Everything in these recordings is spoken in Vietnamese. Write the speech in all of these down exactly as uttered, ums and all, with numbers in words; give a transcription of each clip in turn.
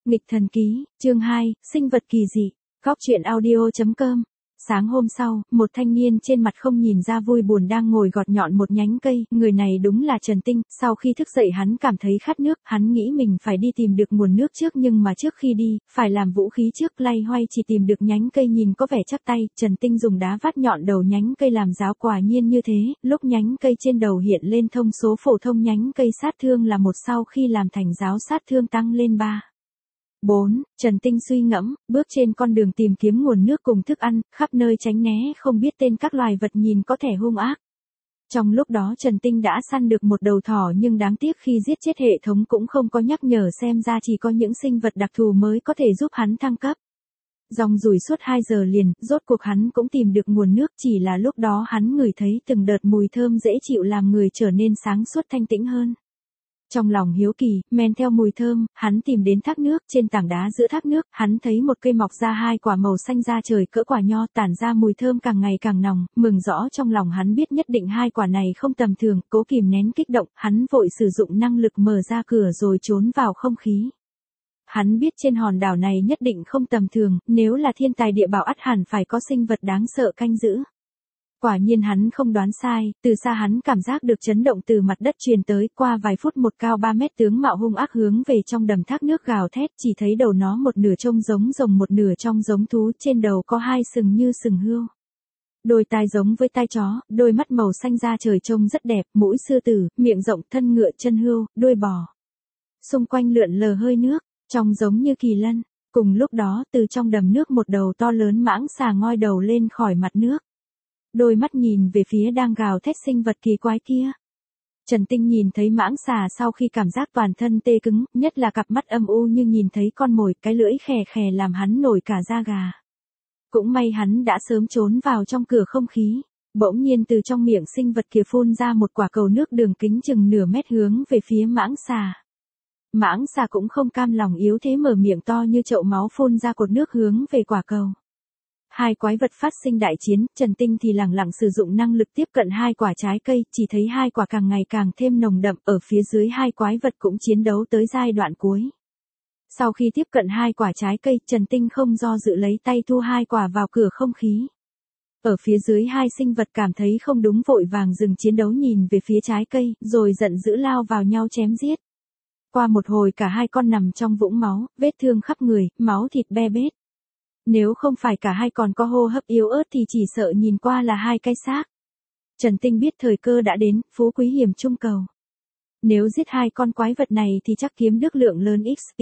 Nghịch thần ký, chương hai, sinh vật kỳ dị. Góc truyện audio chấm com. Sáng hôm sau, một thanh niên trên mặt không nhìn ra vui buồn đang ngồi gọt nhọn một nhánh cây, người này đúng là Trần Tinh. Sau khi thức dậy hắn cảm thấy khát nước, hắn nghĩ mình phải đi tìm được nguồn nước trước, nhưng mà trước khi đi, phải làm vũ khí trước. Loay hoay chỉ tìm được nhánh cây nhìn có vẻ chắc tay, Trần Tinh dùng đá vát nhọn đầu nhánh cây làm giáo, quả nhiên như thế, lúc nhánh cây trên đầu hiện lên thông số phổ thông nhánh cây sát thương là một, sau khi làm thành giáo sát thương tăng lên ba. bốn. Trần Tinh suy ngẫm, bước trên con đường tìm kiếm nguồn nước cùng thức ăn, khắp nơi tránh né không biết tên các loài vật nhìn có thể hung ác. Trong lúc đó Trần Tinh đã săn được một đầu thỏ, nhưng đáng tiếc khi giết chết hệ thống cũng không có nhắc nhở, xem ra chỉ có những sinh vật đặc thù mới có thể giúp hắn thăng cấp. Dòng dùi suốt hai giờ liền, rốt cuộc hắn cũng tìm được nguồn nước, chỉ là lúc đó hắn ngửi thấy từng đợt mùi thơm dễ chịu làm người trở nên sáng suốt thanh tĩnh hơn. Trong lòng hiếu kỳ, men theo mùi thơm, hắn tìm đến thác nước, trên tảng đá giữa thác nước, hắn thấy một cây mọc ra hai quả màu xanh da trời cỡ quả nho, tản ra mùi thơm càng ngày càng nồng, mừng rõ trong lòng hắn biết nhất định hai quả này không tầm thường, cố kìm nén kích động, hắn vội sử dụng năng lực mở ra cửa rồi trốn vào không khí. Hắn biết trên hòn đảo này nhất định không tầm thường, nếu là thiên tài địa bảo ắt hẳn phải có sinh vật đáng sợ canh giữ. Quả nhiên hắn không đoán sai, từ xa hắn cảm giác được chấn động từ mặt đất truyền tới, qua vài phút một cao ba mét tướng mạo hung ác hướng về trong đầm thác nước gào thét, chỉ thấy đầu nó một nửa trông giống rồng một nửa trông giống thú, trên đầu có hai sừng như sừng hươu. Đôi tai giống với tai chó, đôi mắt màu xanh da trời trông rất đẹp, mũi sư tử, miệng rộng, thân ngựa, chân hươu, đuôi bò. Xung quanh lượn lờ hơi nước, trông giống như kỳ lân. Cùng lúc đó từ trong đầm nước một đầu to lớn mãng xà ngoi đầu lên khỏi mặt nước. Đôi mắt nhìn về phía đang gào thét sinh vật kỳ quái kia. Trần Tinh nhìn thấy mãng xà sau khi cảm giác toàn thân tê cứng, nhất là cặp mắt âm u như nhìn thấy con mồi, cái lưỡi khè khè làm hắn nổi cả da gà. Cũng may hắn đã sớm trốn vào trong cửa không khí. Bỗng nhiên từ trong miệng sinh vật kia phun ra một quả cầu nước đường kính chừng nửa mét hướng về phía mãng xà. Mãng xà cũng không cam lòng yếu thế, mở miệng to như chậu máu phun ra cột nước hướng về quả cầu. Hai quái vật phát sinh đại chiến, Trần Tinh thì lẳng lặng sử dụng năng lực tiếp cận hai quả trái cây, chỉ thấy hai quả càng ngày càng thêm nồng đậm, ở phía dưới hai quái vật cũng chiến đấu tới giai đoạn cuối. Sau khi tiếp cận hai quả trái cây, Trần Tinh không do dự lấy tay thu hai quả vào cửa không khí. Ở phía dưới hai sinh vật cảm thấy không đúng vội vàng dừng chiến đấu nhìn về phía trái cây, rồi giận dữ lao vào nhau chém giết. Qua một hồi cả hai con nằm trong vũng máu, vết thương khắp người, máu thịt be bết. Nếu không phải cả hai còn có hô hấp yếu ớt thì chỉ sợ nhìn qua là hai cái xác. Trần Tinh biết thời cơ đã đến, phú quý hiểm trung cầu. Nếu giết hai con quái vật này thì chắc kiếm được lượng lớn ích pê.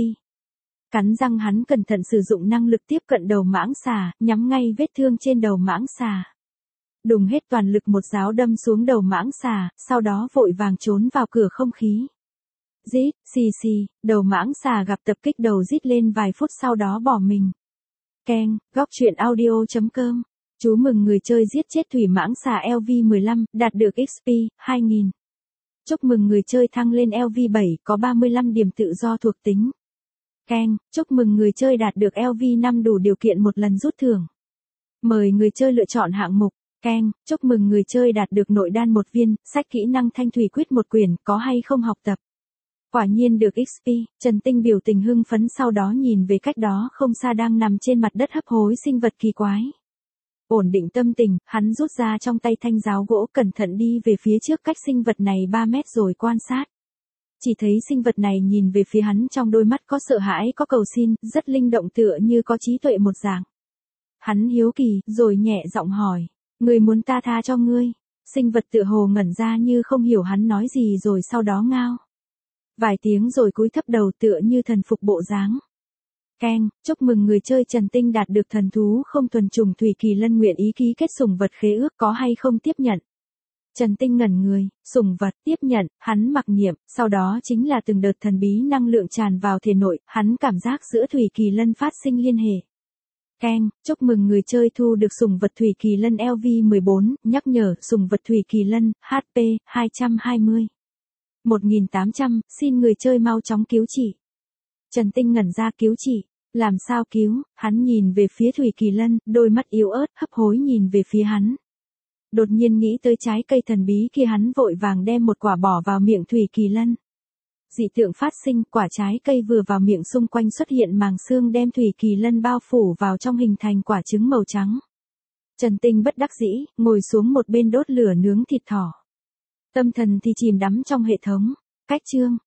Cắn răng hắn cẩn thận sử dụng năng lực tiếp cận đầu mãng xà, nhắm ngay vết thương trên đầu mãng xà. Đùng hết toàn lực một giáo đâm xuống đầu mãng xà, sau đó vội vàng trốn vào cửa không khí. Rít, xì xì, đầu mãng xà gặp tập kích đầu rít lên vài phút sau đó bỏ mình. Keng, góc truyện audio chấm com. Chú mừng người chơi giết chết thủy mãng xà L V mười lăm, đạt được ích pê, hai nghìn. Chúc mừng người chơi thăng lên L V bảy, có ba mươi lăm điểm tự do thuộc tính. Keng, chúc mừng người chơi đạt được L V năm đủ điều kiện một lần rút thưởng. Mời người chơi lựa chọn hạng mục. Keng, chúc mừng người chơi đạt được nội đan một viên, sách kỹ năng thanh thủy quyết một quyển, có hay không học tập. Quả nhiên được ích pê, Trần Tinh biểu tình hưng phấn, sau đó nhìn về cách đó không xa đang nằm trên mặt đất hấp hối sinh vật kỳ quái. Ổn định tâm tình, hắn rút ra trong tay thanh giáo gỗ, cẩn thận đi về phía trước cách sinh vật này ba mét rồi quan sát. Chỉ thấy sinh vật này nhìn về phía hắn, trong đôi mắt có sợ hãi có cầu xin, rất linh động tựa như có trí tuệ một dạng. Hắn hiếu kỳ, rồi nhẹ giọng hỏi, người muốn ta tha cho ngươi? Sinh vật tựa hồ ngẩn ra như không hiểu hắn nói gì, rồi sau đó ngao vài tiếng rồi cúi thấp đầu tựa như thần phục bộ dáng. Keng, chúc mừng người chơi Trần Tinh đạt được thần thú không thuần chủng thủy kỳ lân, nguyện ý ký kết sủng vật khế ước, có hay không tiếp nhận? Trần Tinh ngẩn người, sủng vật, tiếp nhận, hắn mặc niệm, sau đó chính là từng đợt thần bí năng lượng tràn vào thể nội, hắn cảm giác giữa thủy kỳ lân phát sinh liên hệ. Keng, chúc mừng người chơi thu được sủng vật thủy kỳ lân L V mười bốn, nhắc nhở, sủng vật thủy kỳ lân, H P, hai trăm hai mươi. một nghìn tám trăm, xin người chơi mau chóng cứu trị. Trần Tinh ngẩn ra, cứu trị, làm sao cứu? Hắn nhìn về phía thủy kỳ lân, đôi mắt yếu ớt, hấp hối nhìn về phía hắn. Đột nhiên nghĩ tới trái cây thần bí kia, hắn vội vàng đem một quả bỏ vào miệng thủy kỳ lân. Dị tượng phát sinh, quả trái cây vừa vào miệng xung quanh xuất hiện màng xương đem thủy kỳ lân bao phủ vào trong hình thành quả trứng màu trắng. Trần Tinh bất đắc dĩ, ngồi xuống một bên đốt lửa nướng thịt thỏ. Tâm thần thì chìm đắm trong hệ thống. Cách chương.